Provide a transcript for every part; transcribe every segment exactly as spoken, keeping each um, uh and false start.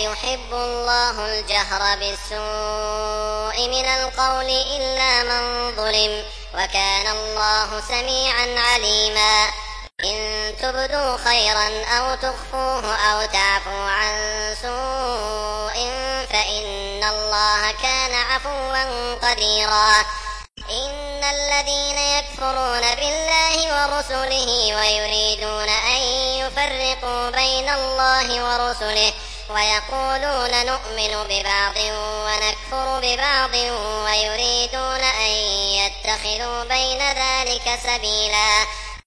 يحب الله الجهر بالسوء من القول إلا من ظلم، وكان الله سميعا عليما. إن تبدوا خيرا أو تخفوه أو تعفوا عن سوء فإن الله كان عفوا قديرا. إن الذين يكفرون بالله ورسله ويريدون أن يفرقوا بين الله ورسله ويقولون نؤمن ببعض ونكفر ببعض ويريدون أن يتخذوا بين ذلك سبيلا،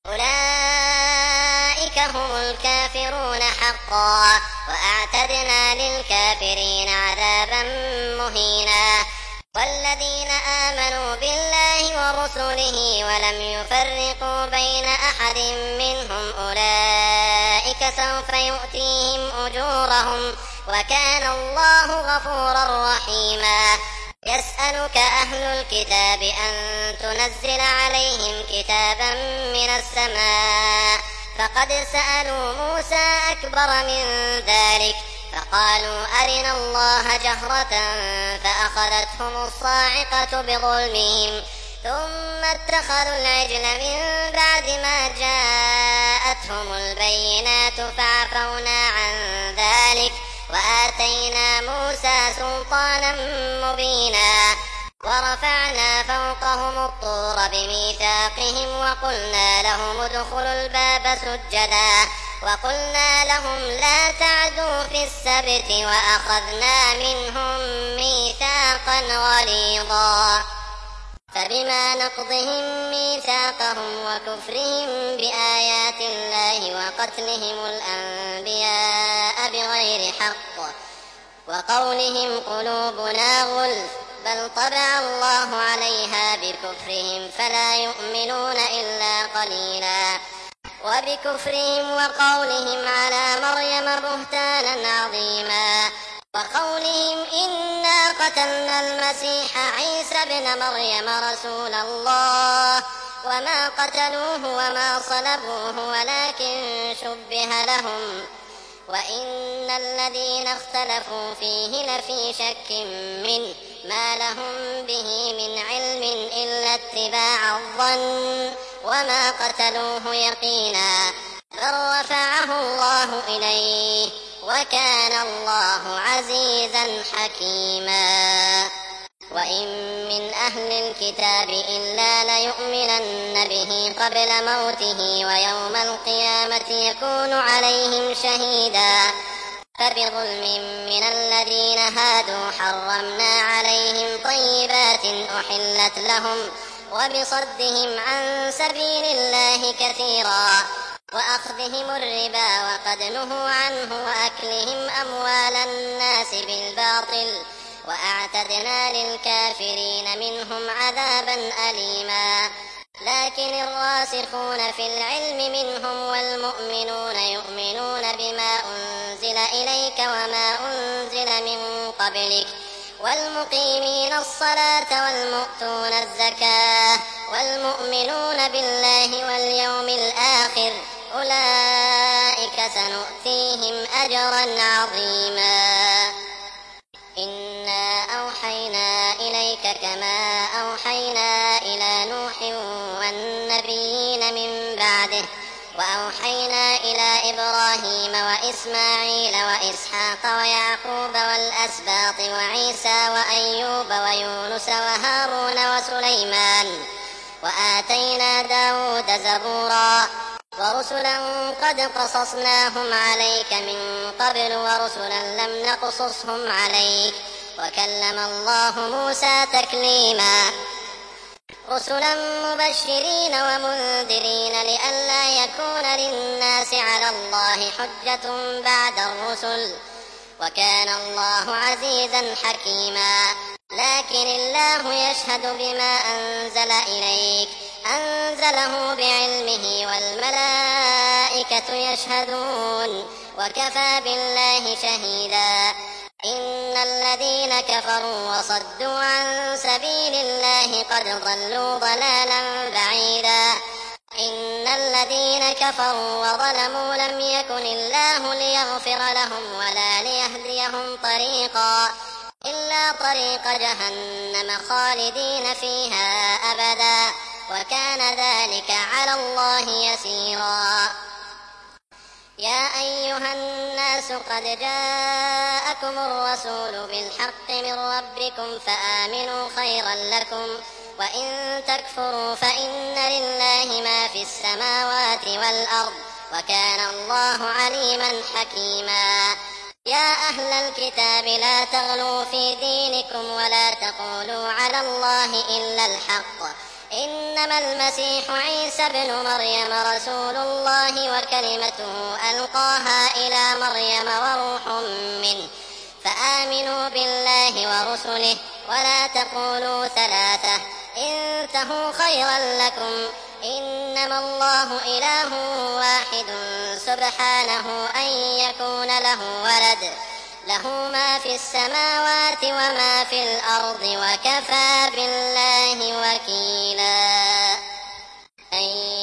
أولئك هم الكافرون حقا، وأعتدنا للكافرين عذابا مهينا. والذين آمنوا بالله ورسله ولم يفرقوا بين أحد منهم أولئك سوف يؤتيهم أجورهم، وكان الله غفورا رحيما. يسألك أهل الكتاب أن تنزل عليهم كتابا من السماء، فقد سألوا موسى أكبر من ذلك فقالوا أرنا الله جهرة فأخذتهم الصاعقة بظلمهم، ثم اتخذوا العجل من بعد ما جاءتهم البينات فعفونا عن ذلك وآتينا موسى سلطانا مبينا. ورفعنا فوقهم الطور بميثاقهم وقلنا لهم ادخلوا الباب سجدا وقلنا لهم لا تعدوا في السبت وأخذنا منهم ميثاقا غليظا. فبما نقضهم ميثاقهم وكفرهم بآيات الله وقتلهم الأنبياء بغير حق وقولهم قلوبنا غلف بل طبع الله عليها بكفرهم فلا يؤمنون إلا قليلا. وبكفرهم وقولهم على مريم بهتانا عظيما، وقولهم إنا قتلنا المسيح عيسى ابن مريم رسول الله وما قتلوه وما صلبوه ولكن شبه لهم، وإن الذين اختلفوا فيه لفي شك منه ما لهم به من علم إلا اتباع الظن وما قتلوه يقينا، بل رفعه الله إليه وكان الله عزيزا حكيما. وإن من أهل الكتاب إلا ليؤمنن به قبل موته ويوم القيامة يكون عليهم شهيدا. فبظلم من الذين هادوا حرمنا عليهم طيبات أحلت لهم وبصدهم عن سبيل الله كثيرا وأخذهم الربا وقد نهوا عنه وأكلهم أموال الناس بالباطل وأعتدنا للكافرين منهم عذابا أليما. لكن الراسخون في العلم منهم والمؤمنون يؤمنون بما أنزل إليك وما أنزل من قبلك والمقيمين الصلاة والمؤتون الزكاة والمؤمنون بالله واليوم الآخر أولئك سنؤتيهم أجرا عظيما. إنا أوحينا إليك كما أوحينا إلى نوح والنبيين من بعده وأوحينا إلى إبراهيم وإسماعيل وإسحاق ويعقوب والأسباط وعيسى وأيوب ويونس وهارون وسليمان وآتينا داود زبورا ورسلا قد قصصناهم عليك من قبل ورسلا لم نقصصهم عليك وكلم الله موسى تكليما. رسلا مبشرين ومنذرين لئلا يكون للناس على الله حجة بعد الرسل وكان الله عزيزا حكيما. لكن الله يشهد بما أنزل إليك أنزله بعلمه والملائكة يشهدون وكفى بالله شهيدا. إن الذين كفروا وصدوا عن سبيل الله قد ضلوا ضلالا بعيدا. إن الذين كفروا وظلموا لم يكن الله ليغفر لهم ولا ليهديهم لأهديهم طريقا إلا طريق جهنم خالدين فيها أبدا وكان ذلك على الله يسيرا. يا أيها الناس قد جاءكم الرسول بالحق من ربكم فآمنوا خيرا لكم وإن تكفروا فإن لله ما في السماوات والأرض وكان الله عليما حكيما. يا أهل الكتاب لا تغلوا في دينكم ولا تقولوا على الله إلا الحق إنما المسيح عيسى ابن مريم رسول الله وكلمته ألقاها إلى مريم وروح منه فآمنوا بالله ورسله ولا تقولوا ثلاثة انتهوا خيرا لكم إنما الله إله واحد سبحانه أن يكون له ولد له ما في السماوات وما في الأرض وكفى بالله وكيلا. أن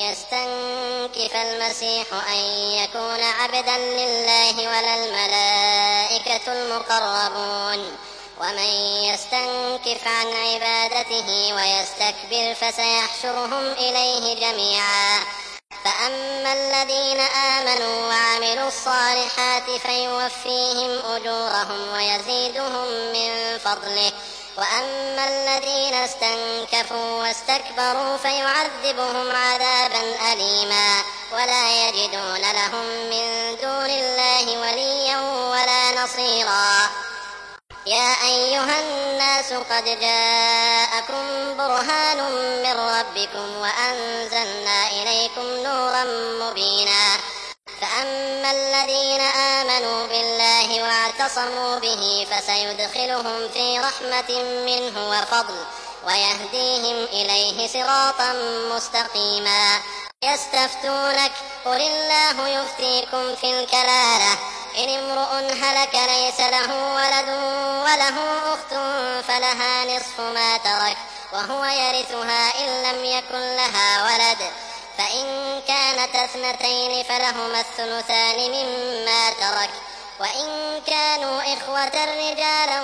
يستنكف المسيح أن يكون عبدا لله ولا الملائكة المقربون ومن يستنكف عن عبادته ويستكبر فسيحشرهم إليه جميعا. فأما الذين آمنوا وعملوا الصالحات فيوفيهم أجورهم ويزيدهم من فضله وأما الذين استنكفوا واستكبروا فيعذبهم عذابا أليما ولا يجدون لهم من دون الله وليا ولا نصيرا. يا أيها الناس قد جاءكم برهان من ربكم وأنزلنا إليكم نورا مبينا. فأما الذين آمنوا بالله واعتصموا به فسيدخلهم في رحمة منه وفضل ويهديهم إليه صراطا مستقيما. يستفتونك قل الله يفتيكم في الكلالة إن امرؤ هلك ليس له ولد وله أخت فلها نصف ما ترك وهو يرثها إن لم يكن لها ولد فإن كانت اثنتين فلهما الثلثان مما ترك وإن كانوا إخوة رجالا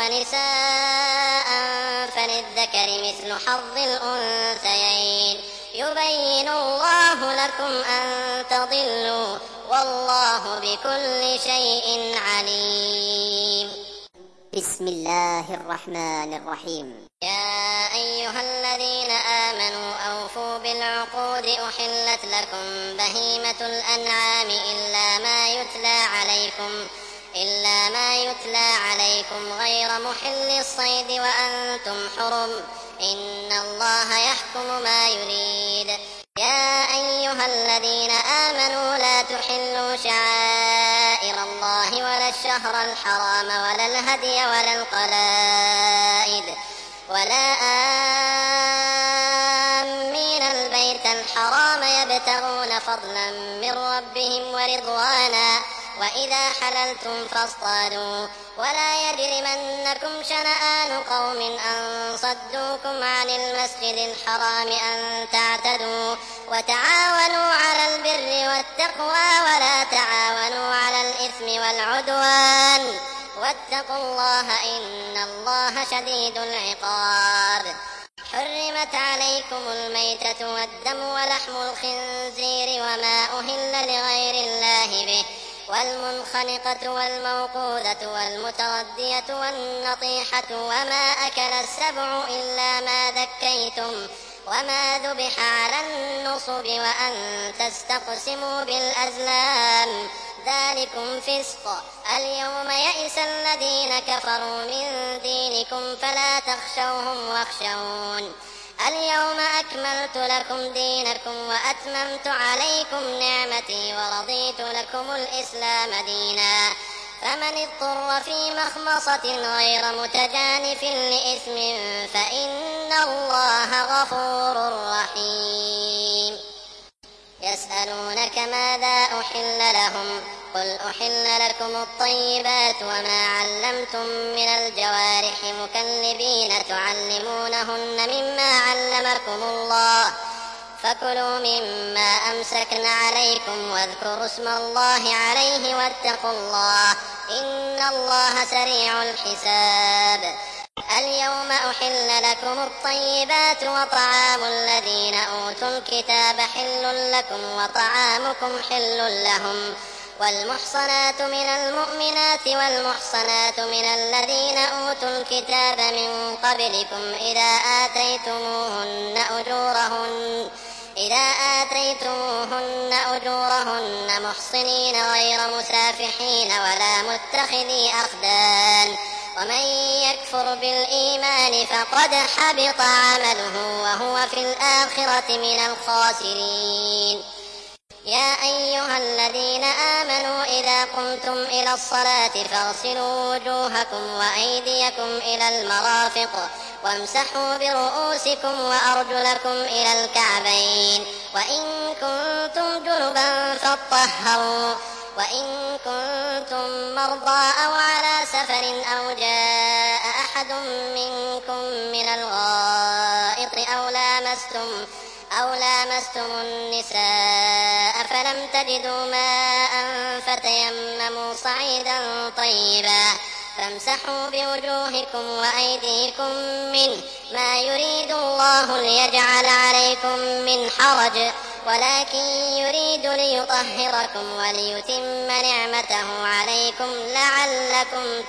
ونساء فللذكر مثل حظ الأنثيين يبين الله لكم أن تضلوا والله بكل شيء عليم. بسم الله الرحمن الرحيم. يا أيها الذين آمنوا أوفوا بالعقود أحلت لكم بهيمة الأنعام إلا ما يتلى عليكم إلا ما يتلى عليكم غير محل الصيد وأنتم حرم إن الله يحكم ما يريد. يا أيها الذين آمنوا لا تحلوا شعائر الله ولا الشهر الحرام ولا الهدي ولا القلائد ولا آمين البيت الحرام يبتغون فضلا من ربهم ورضوانا وإذا حللتم فاصطادوا ولا يجرمنكم شنآن قوم أن صدوكم عن المسجد الحرام أن تعتدوا وتعاونوا على البر والتقوى ولا تعاونوا على الإثم والعدوان واتقوا الله إن الله شديد العقاب. حرمت عليكم الميتة والدم ولحم الخنزير وما أهل لغير الله به والمنخنقة والموقوذة والمتردية والنطيحة وما أكل السبع إلا ما ذكيتم وما ذبح على النصب وأن تستقسموا بالأزلام ذلكم فسق. اليوم يئس الذين كفروا من دينكم فلا تخشوهم واخشون اليوم أكملت لكم دينكم وأتممت عليكم نعمتي ورضيت لكم الإسلام دينا. فمن اضطر في مخمصة غير متجانف لإثم فإن الله غفور رحيم. يسألونك ماذا أحل لهم قل أحل لكم الطيبات وما علمتم من الجوارح مكلبين تعلمونهن مما علمكم الله فكلوا مما أمسكن عليكم واذكروا اسم الله عليه واتقوا الله إن الله سريع الحساب. اليوم أحل لكم الطيبات وطعام الذين أوتوا الكتاب حل لكم وطعامكم حل لهم والمحصنات من المؤمنات والمحصنات من الذين أوتوا الكتاب من قبلكم إذا آتيتموهن أجورهن إذا آتيتموهن أجورهن محصنين غير مسافحين ولا متخذي أخدان ومن يكفر بالإيمان فقد حبط عمله وهو في الآخرة من الخاسرين. يا أيها الذين آمنوا إذا قمتم إلى الصلاة فاغسلوا وجوهكم وأيديكم إلى المرافق وامسحوا برؤوسكم وأرجلكم إلى الكعبين وإن كنتم جنبا فاطهروا وإن كنتم مرضى أو على سفر أو جاء أحد منكم من الغائط أو لامستم أو لامستم النساء فلم تجدوا ماء فتيمموا صعيدا طيبا فامسحوا بوجوهكم وأيديكم منه ما يريد الله ليجعل عليكم من حرج ولكن يريد ليطهركم وليتم نعمته عليكم لعلكم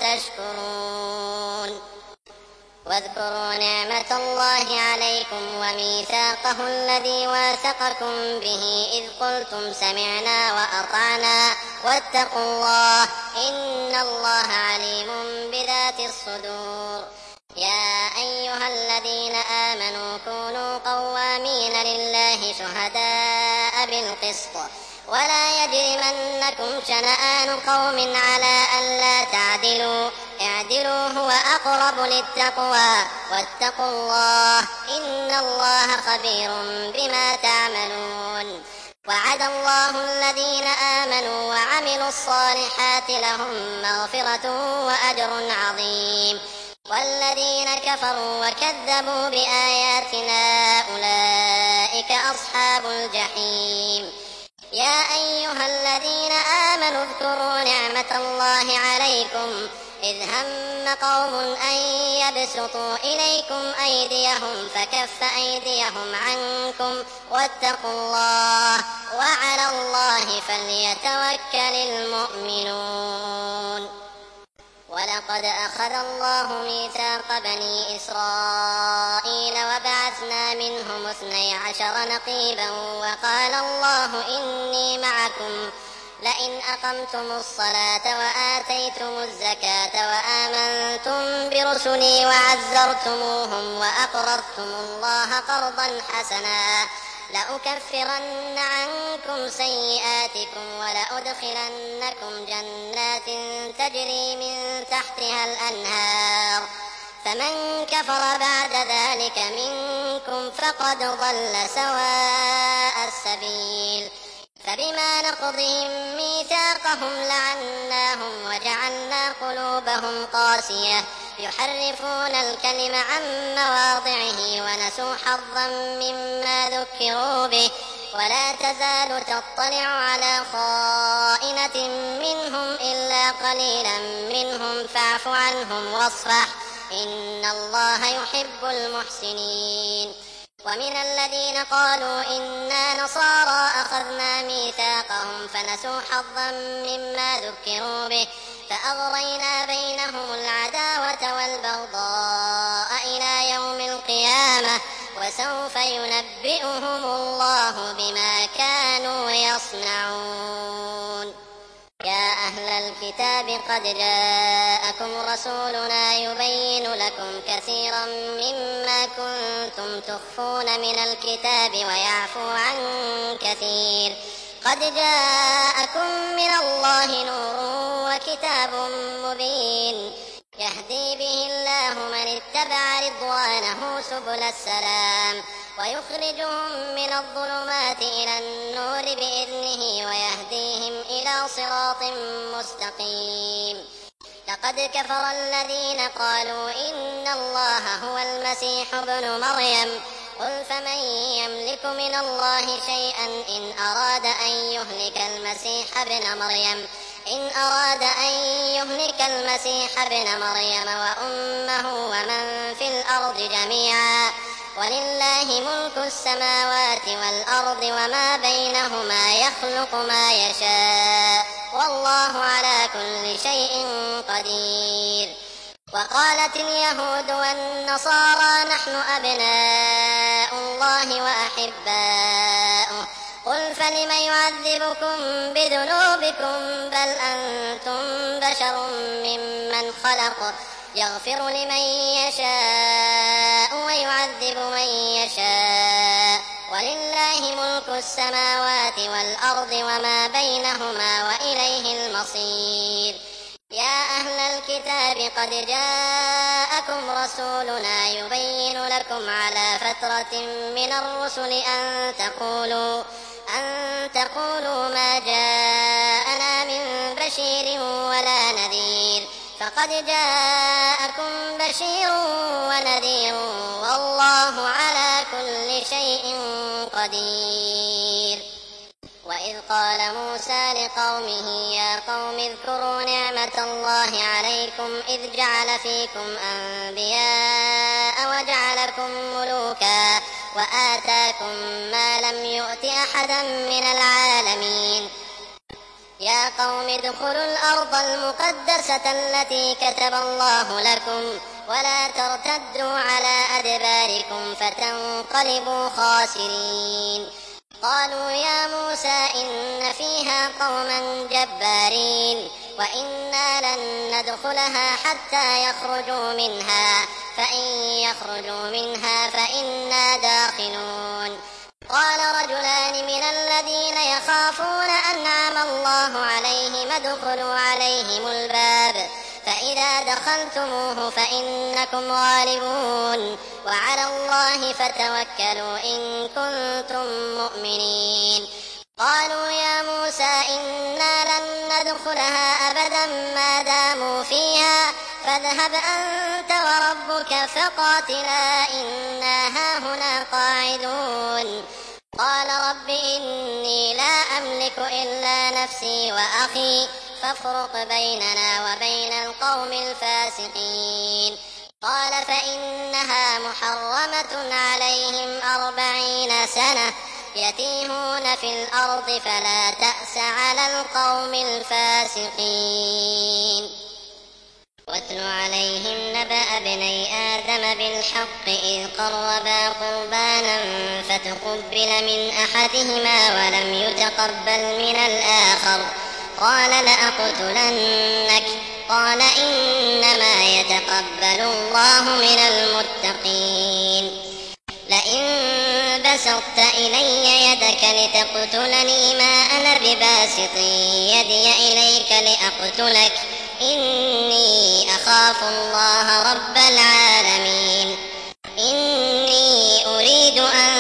تشكرون. واذكروا نعمة الله عليكم وميثاقه الذي واثقكم به إذ قلتم سمعنا وأطعنا واتقوا الله إن الله عليم بذات الصدور. يا أيها الذين آمنوا كونوا قوامين لله شهداء بالقسط ولا يجرمنكم شنآن قوم على ألا تعدلوا اعدلوا هو أقرب للتقوى واتقوا الله إن الله خبير بما تعملون. وعد الله الذين آمنوا وعملوا الصالحات لهم مغفرة وأجر عظيم والذين كفروا وكذبوا بآياتنا أولئك أصحاب الجحيم. يا أيها الذين آمنوا اذكروا نعمة الله عليكم إذ هم قوم أن يبسطوا إليكم أيديهم فكف أيديهم عنكم واتقوا الله وعلى الله فليتوكل المؤمنون. ولقد أخذ الله ميثاق بني إسرائيل وبعثنا منهم اثني عشر نقيبا وقال الله إني معكم لئن أقمتم الصلاة وآتيتم الزكاة وآمنتم برسلي وعزرتموهم وأقرضتم الله قرضا حسنا لأكفرن عنكم سيئاتكم ولأدخلنكم جنات تجري من تحتها الأنهار فمن كفر بعد ذلك منكم فقد ضل سواء السبيل. فبما نقضهم ميثاقهم لعناهم وجعلنا قلوبهم قاسية يحرفون الكلم عن مواضعه ونسوا حظا مما ذكروا به ولا تزال تطلع على خائنة منهم إلا قليلا منهم فاعف عنهم واصفح إن الله يحب المحسنين. ومن الذين قالوا إنا نصارى أخذنا ميثاقهم فنسوا حظا مما ذكروا به فأغرينا بينهم العداوة والبغضاء إلى يوم القيامة وسوف ينبئهم الله بما كانوا يصنعون. يا أهل الكتاب قد جاءكم رسولنا يبين لكم كثيرا مما كنتم تخفون من الكتاب ويعفو عن كثير قد جاءكم من الله نور وكتاب مبين يهدي به الله من اتبع رضوانه سبل السلام ويخرجهم من الظلمات إلى النور بإذنه ويهديهم إلى صراط مستقيم. لقد كفر الذين قالوا إن الله هو المسيح ابن مريم قل فمن يملك من الله شيئا إن أراد أن يهلك المسيح ابن مريم إن أراد أن يهلك المسيح ابن مريم وأمه ومن في الأرض جميعا ولله ملك السماوات والأرض وما بينهما يخلق ما يشاء والله على كل شيء قدير. وقالت اليهود والنصارى نحن أبناء الله وأحباؤه قل فلم يعذبكم بذنوبكم بل أنتم بشر ممن خلق يغفر لمن يشاء ويعذب من يشاء ولله ملك السماوات والأرض وما بينهما وإليه المصير. يا أهل الكتاب قد جاءكم رسولنا يبين لكم على فترة من الرسل أن تقولوا أن تقولوا ما جاءنا من بشير ولا نذير فقد جاءكم بشير ونذير والله على كل شيء قدير. وإذ قال موسى لقومه يا قوم اذكروا نعمة الله عليكم إذ جعل فيكم أنبياء وجعلكم ملوكا وآتاكم ما لم يؤت أحدا من العالمين. يا قوم ادخلوا الأرض المقدسة التي كتب الله لكم ولا ترتدوا على أدباركم فتنقلبوا خاسرين. قالوا يا موسى إن فيها قوما جبارين وإنا لن ندخلها حتى يخرجوا منها فإن يخرجوا منها فإنا داخلون. قال رجلان من الذين يخافون أنعم الله عليهم ادخلوا عليهم الباب فإذا دخلتموه فإنكم غالبون وعلى الله فتوكلوا إن كنتم مؤمنين. قالوا يا موسى إنا لن ندخلها أبدا ما داموا فيها فاذهب أنت وربك فقاتلا إنا هاهنا قاعدون. قال رب إني لا أملك إلا نفسي وأخي فافرق بيننا وبين القوم الفاسقين. قال فإنها محرمة عليهم أربعين سنة يتيهون في الأرض فلا تأس على القوم الفاسقين. واتل عليهم نبأ ابني آدم بالحق إذ قربا قربانا فتقبل من أحدهما ولم يتقبل من الآخر قال لأقتلنك قال إنما يتقبل الله من المتقين. لئن بسطت إلي يدك لتقتلني ما أنا بباسط يدي إليك لأقتلك إني أخاف الله رب العالمين. إني أريد أن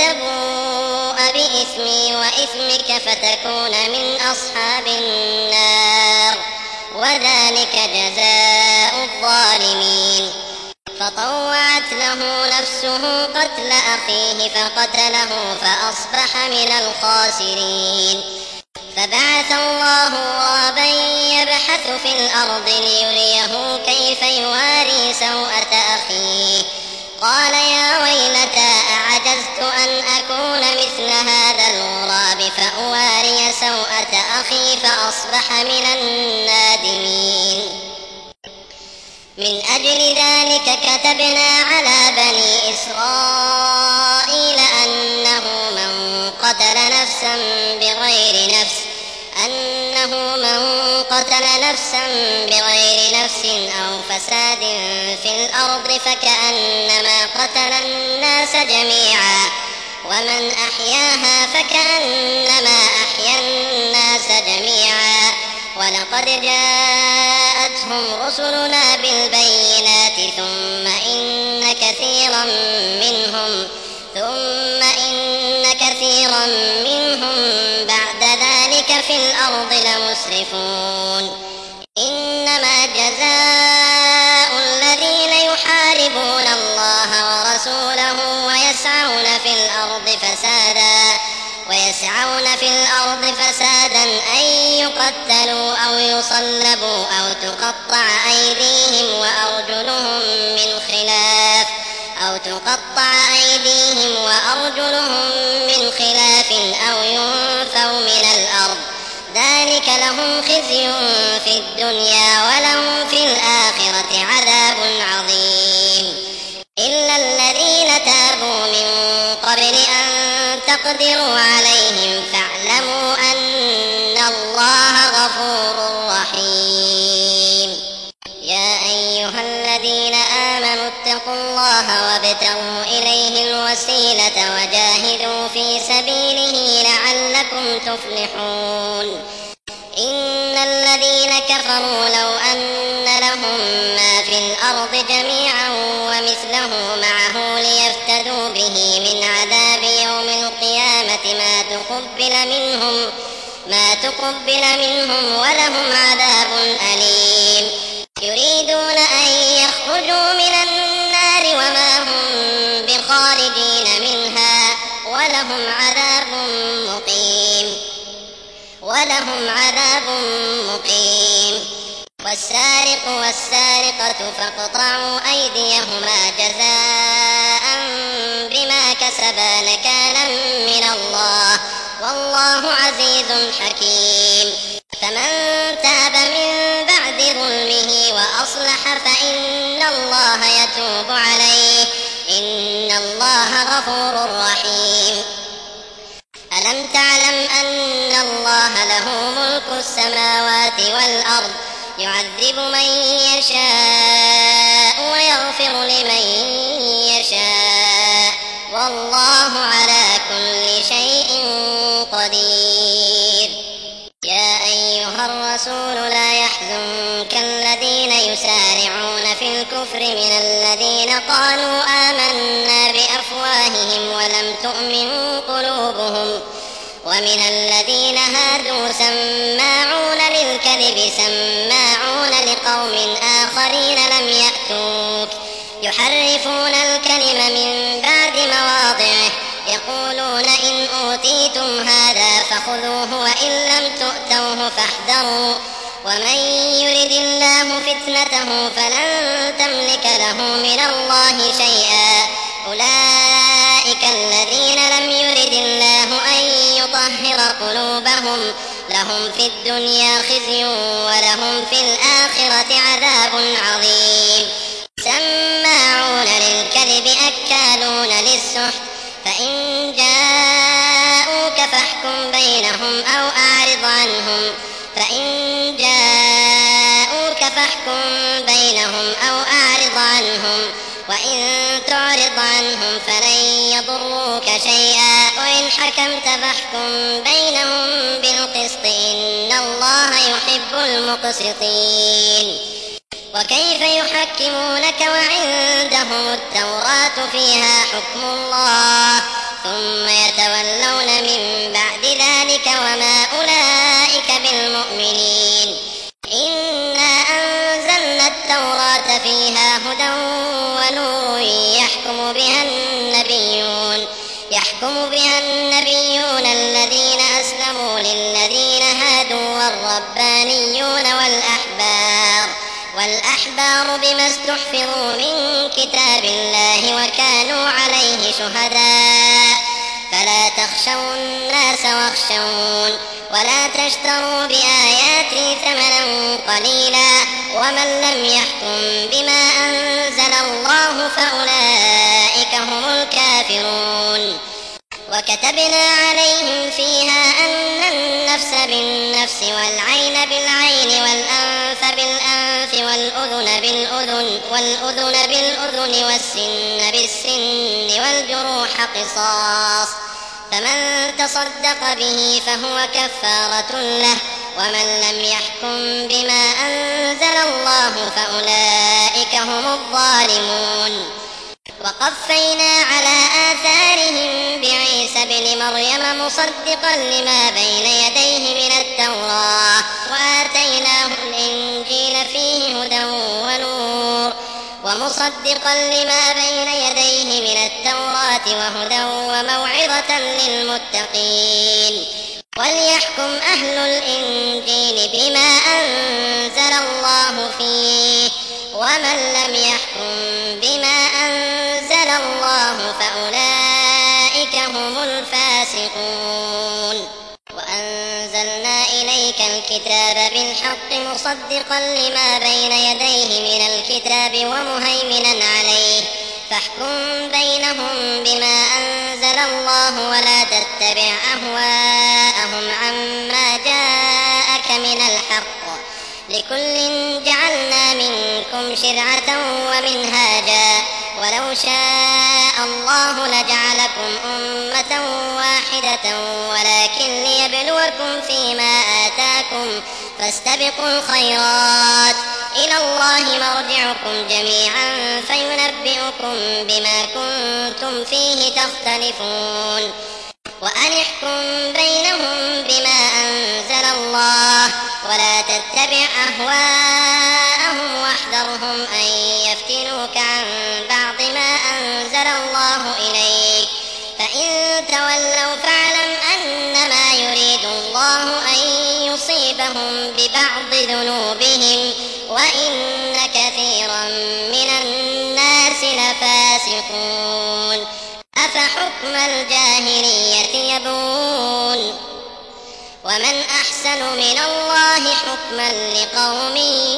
تبوء بإثمي وإثمك فتكون من أصحاب النار وذلك جزاء الظالمين. فطوعت له نفسه قتل أخيه فقتله فأصبح من الخاسرين. فبعث الله غرابا يبحث في الأرض ليريه كيف يواري سوءة أخيه قال يا ويلتى أعجزت أن أكون مثل هذا الغراب فأواري سوءة أخي فأصبح من النادمين. من أجل ذلك كتبنا على بني إسرائيل أنه من قتل نفسا بغير نفس أنه من قتل نفسا بغير نفس أو فساد في الأرض فكأنما قتل الناس جميعا ومن أحياها فكأنما أحيا الناس جميعا. ولقد جاءتهم رسلنا بالبينات ثم إن كثيرا منهم ثم إن كثيرا منهم بعد ذلك في الأرض لمسرفون. إنما جزاء الذين يحاربون الله ورسوله ويسعون أيسعون في الأرض فسادا أن يقتلوا أو يصلبوا أو تقطع أيديهم وأرجلهم من خلاف أو تقطع أيديهم وأرجلهم من خلاف أو ينفوا من الأرض ذلك لهم خزي في الدنيا ولهم في الآخرة عذاب عظيم إلا الذين تابوا من قبل أن تقدروا عليهم فاعلموا أن الله غفور رحيم يا أيها الذين آمنوا اتقوا الله وابتغوا إليه الوسيلة وجاهدوا في سبيله لعلكم تفلحون إن الذين كفروا لو أن لهم ما في الأرض جميعا ومثله معه ليفتدوا به من عذاب يوم القيامة ما تقبل منهم ما تقبل منهم ولهم عذاب أليم يريدون أن يخرجوا من النار وما هم بخارجين منها ولهم عذاب مقيم ولهم عذاب مقيم والسارق والسارقة فاقطعوا أيديهما جزاء بما كسبا نكالا من الله والله عزيز حكيم فمن تاب من بعد ظلمه وأصلح فإن الله يتوب عليه إن الله غفور رحيم ألم تعلم أن الله له ملك السماوات والأرض يعذب من يشاء ويغفر لمن يشاء والله على كل شيء قدير يا أيها الرسول لا يحزنك الذين يسارعون في الكفر من الذين قالوا آمنا بأفواههم ولم تؤمن قلوبهم ومن الذين هادوا سماعون للكذب سماعون لقوم آخرين لم يأتوك يحرفون الكلم من بعد مواضعه يقولون إن أوتيتم هذا فخذوه وإن لم تؤتوه فاحذروا ومن يرد الله فتنته فلن تملك له من الله شيئا أولئك الذين لم يرد الله أن يطهر قلوبهم لهم في الدنيا خزي ولهم في الآخرة عذاب عظيم سماعون للكذب أكالون للسحت فإن جاءوك فاحكم بينهم أو أعرض عنهم فإن جاءوك فاحكم بينهم أو أعرض عنهم وإن تعرض عنهم فلن يضروك شيئا وإن حكمت فاحكم بينهم بالقسط إن الله يحب المقسطين وكيف يحكمونك وعندهم التوراة فيها حكم الله ثم يتولون من بعد ذلك وما أولئك بالمؤمنين إنا أنزلنا التوراة فيها هدى ونور يحكم بها النبيون يحكم بها النبيون الذين أسلموا للذين هادوا والربانيون والأحبار والأحبار بما استحفظوا من كتاب الله وكانوا عليه شهداء فلا تخشوا الناس واخشون ولا تشتروا بآياتي ثمنا قليلا ومن لم يحكم بما أنزل الله فأولئك هم الكافرون وكتبنا عليهم فيها أن النفس بالنفس والعين بالعين والأنف بالأنف والأذن بالأذن والأذن بالأذن والسن بالسن والجروح قصاص فمن تصدق به فهو كفارة له ومن لم يحكم بما أنزل الله فأولئك هم الظالمون وقفينا على آثارهم بعيسى ابن مريم مصدقا لما بين يديه من التوراة وآتيناه الإنجيل فيه هدى ونور ومصدقا لما بين يديه من التوراة وهدى وموعظة للمتقين. وليحكم أهل الإنجيل بما أنزل الله فيه، ومن لم يحكم بما أنزل الله فأولئك هم الفاسقون. وأنزلنا إليك الكتاب بالحق مصدقا لما بين يديه من الكتاب ومهيمنا عليه، فاحكم بينهم بما أنزل الله ولا تتبع أهواءهم عما جاءك من الحق، لكل جعلنا منكم شرعة ومنهاجا، ولو شاء الله لجعلكم أمة واحدة ولكن ليبلوكم فيما آتاكم، فاستبقوا الخيرات، إلى الله مرجعكم جميعا فينبئكم بما كنتم فيه تختلفون. وأن احكم بينهم بما أنزل الله ولا تتبع أهواءهم واحذرهم أن يفتنوك عن بعض ما أنزل الله إليك، فإن تولوا فاعلم أنما يريد الله أن يصيبهم ببعض ذنوبهم وإن كثيرا من الناس لفاسقون. أفحكم الجاهلية يبغون ومن أحسن من الله حكما لقوم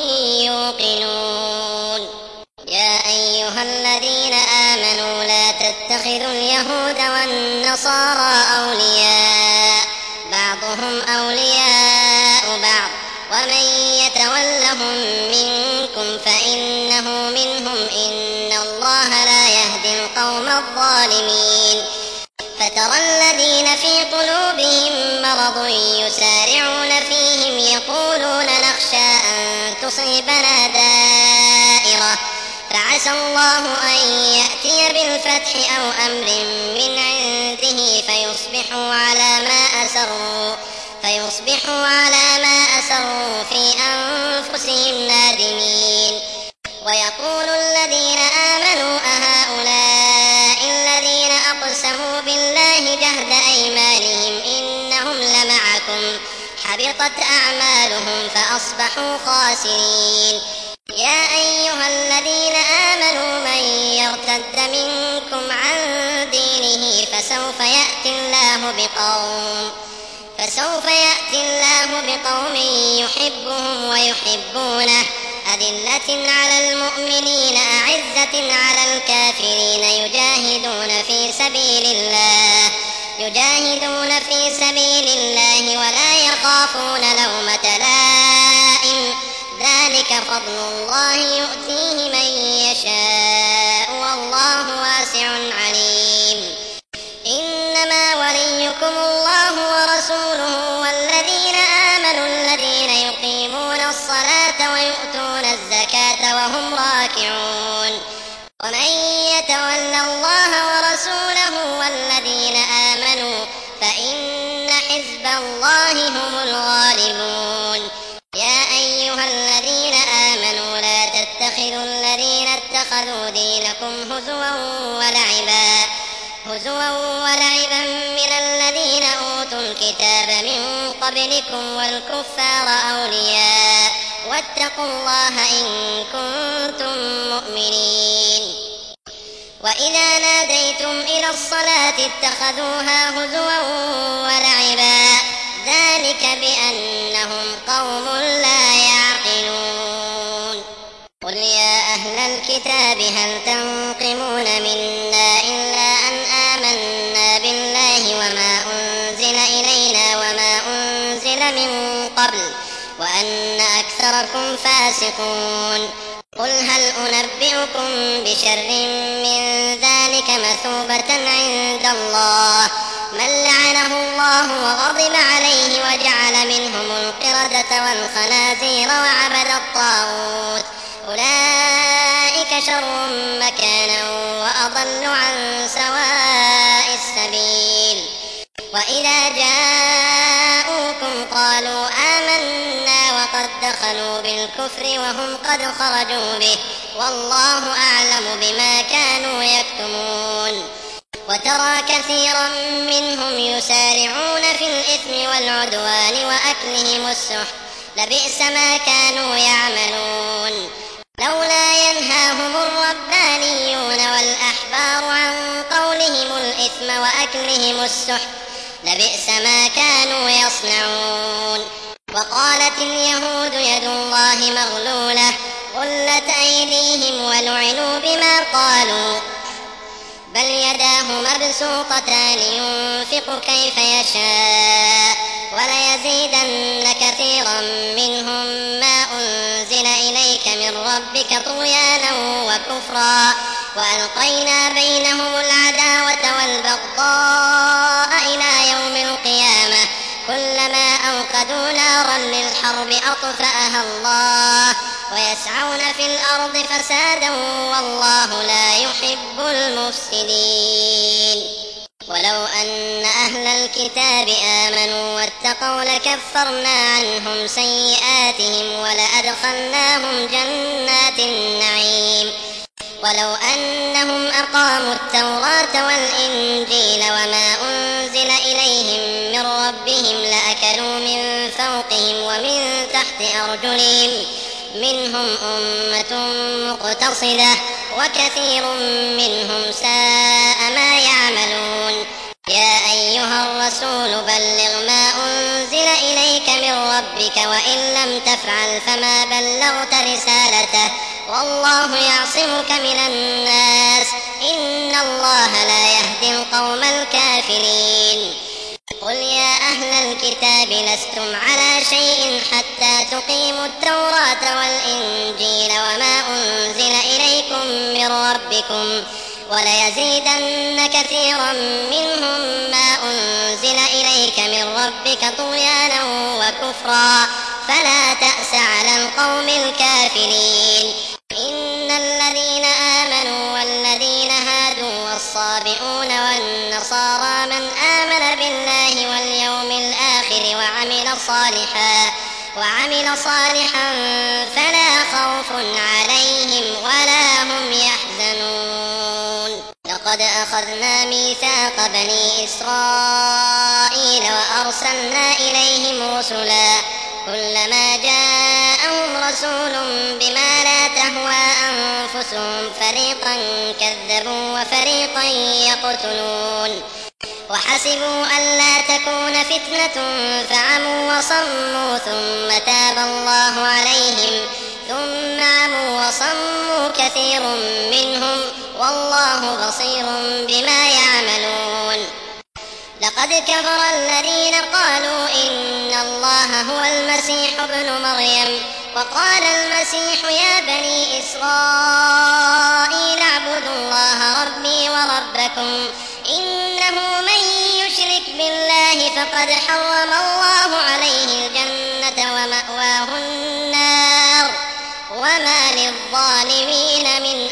يوقنون. يا أيها الذين آمنوا لا تتخذوا اليهود والنصارى أولياء، بعضهم أولياء بعض، ومن يتولهم منكم فإنه منهم، إن الله لا يهدي القوم الظالمين. فترى الذين في قلوبهم مرض يسارعون فيهم يقولون نخشى أن تصيبنا دائرة، فعسى الله أن يأتي بالفتح أو أمر من عنده فيصبحوا على ما أسروا فيصبحوا على ما أسروا في أنفسهم نادمين. ويقول الذين آمنوا أهؤلاء الذين أقسموا بالله جهد أيمانهم إنهم لمعكم، حبطت أعمالهم فأصبحوا خاسرين. يا أيها الذين آمنوا من يرتد منكم عن دينه فسوف يأتي الله بقوم فسوف يأتي الله بقوم يحبهم ويحبونه، أذلة على المؤمنين أعزة على الكافرين، يجاهدون في سبيل الله يجاهدون في سبيل الله ولا يخافون لومة لائم، ذلك فضل الله يؤتيه من يشاء والله واسع عليم. إنما وليكم الله ورسوله والذين آمنوا الذين يقيمون الصلاة ويؤتون الزكاة وهم راكعون. ومن يتول الله ورسوله والذين آمنوا فإن حزب الله هم الغالبون. يا أيها الذين آمنوا لا تتخذوا الذين اتخذوا دينكم هزوا ولعبا هزوا ولعبا من الذين أوتوا الكتاب من قبلكم والكفار أولياء، واتقوا الله إن كنتم مؤمنين. وإذا ناديتم إلى الصلاة اتخذوها هزوا ولعبا، ذلك بأنهم قوم لا يعقلون. قل يا أهل الكتاب هل تنقمون منا إلا أن آمنا بالله وما أنزل إلينا وما أنزل من قبل وأن أكثركم فاسقون. قل هل أنبئكم بشر من ذلك مثوبة عند الله، من لعنه الله وغضب عليه وجعل منهم القردة والخنازير وعبد الطاغوت، أولئك شر مكانا وأضل عن سواء السبيل. وإذا جاءوكم قالوا آمنا وقد دخلوا بالكفر وهم قد خرجوا به، والله أعلم بما كانوا يكتمون. وترى كثيرا منهم يسارعون في الإثم والعدوان وأكلهم السحت، لبئس ما كانوا يعملون. لولا ينهاهم الربانيون والأحبار عن قولهم الإثم وأكلهم السحت، لبئس ما كانوا يصنعون. وقالت اليهود يد الله مغلولة، غلت أيديهم ولعنوا بما قالوا، بل يداه مبسوطتان ينفق كيف يشاء، وليزيدن كثيرا منهم ما أنزل إليك من ربك طغيانا وكفرا، وألقينا بينهم العداوة والبغضاء إلى يوم القيامة، كلما أوقدوا نارا للحرب أطفأها الله، ويسعون في الأرض فسادا والله لا يحب المفسدين. ولو أن أهل الكتاب آمنوا واتقوا لكفرنا عنهم سيئاتهم ولأدخلناهم جنات النعيم. ولو أنهم أقاموا التوراة والإنجيل وما أنزل إليهم من ربهم لأكلوا من فوقهم ومن تحت أرجلهم، منهم أمة مقتصدة وكثير منهم ساء ما يعملون. يا أيها الرسول بلغ ما أنزل إليك من ربك، وإن لم تفعل فما بلغت رسالته، والله يعصمك من الناس، إن الله لا يهدي القوم الكافرين. قل يا أهل الكتاب لستم على شيء حتى تقيموا التوراة والإنجيل وما أنزل إليكم من ربكم، وليزيدن كثيرا منهم ما أنزل إليك من ربك طغيانا وكفرا، فلا تأس على القوم الكافرين. إن الذين آمنوا والذين هادوا والصابئون والنصارى من آمن بالله واليوم الآخر وعمل صالحا وعمل صالحا فلا خوف عليهم ولا هم يحزنون. لقد أخذنا ميثاق بني إسرائيل وأرسلنا إليهم رسلا، كلما جاءهم رسول بما لا تهوى أنفسهم فريقا كذبوا وفريقا يقتلون. وحسبوا ألا تكون فتنة فعموا وصموا ثم تاب الله عليهم، ثم عموا وصموا كثير منهم، والله بصير بما يعملون. لقد كفر الذين قالوا إن الله هو المسيح ابن مريم، وقال المسيح يا بني إسرائيل اعبدوا الله ربي وربكم، إنه من يشرك بالله فقد حرم الله عليه الجنة ومأواه النار، وما للظالمين من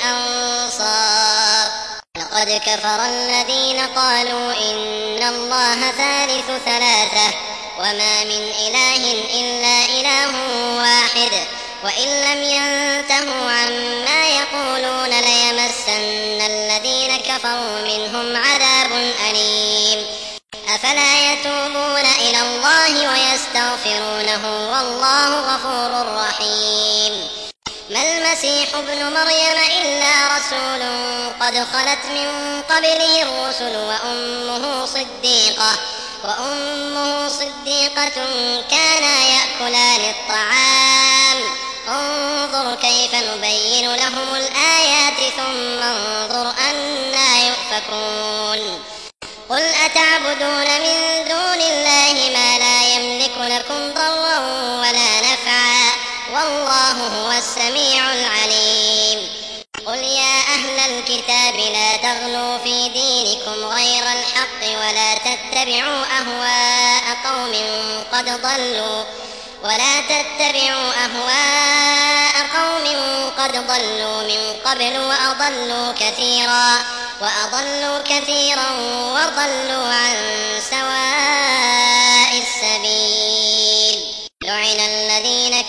أنصار. لقد كفر الذين قالوا إن الله ثالث ثلاثة، وما من إله إلا إله واحد، وإن لم ينتهوا عما يقولون ليمسن الذين كفروا منهم عذاب أليم. أفلا يتوبون إلى الله ويستغفرونه والله غفور رحيم. ما المسيح ابن مريم إلا رسول قد خلت من قبله الرسل وأمه صديقة وأمه صديقة كانا يأكلان الطعام، انظر كيف نبين لهم الآيات ثم انظر أنى يؤفكون. قل أتعبدون من دون الله ما لا يملك لكم ضرا ولا نفعا، والله هو السميع العليم. قل يا أهل الكتاب لا تغلوا في دينكم غير الحق ولا تتبعوا أهواء قوم قد ضلوا ولا تتبعوا أهواء قوم قد ضلوا من قبل وأضلوا كثيرا وأضلوا كثيرا وضلوا عن سواء السبيل. لعن الذين كفروا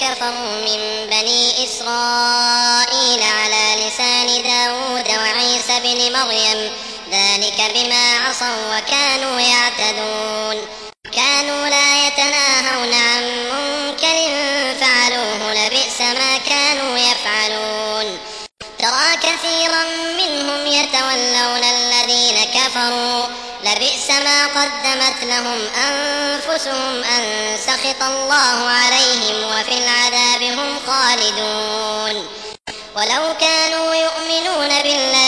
كفروا من بني إسرائيل على لسان داود وعيسى بن مريم ذلك بما عصوا وكانوا يعتدون كانوا لا يتناهون عن منكر فعلوه لبئس ما كانوا يفعلون ترى كثيرا منهم يتولون الذين كفروا لبئس ما قدمت لهم أنفسهم أن سخط الله عليهم وفي العذاب هم خالدون ولو كانوا يؤمنون بالله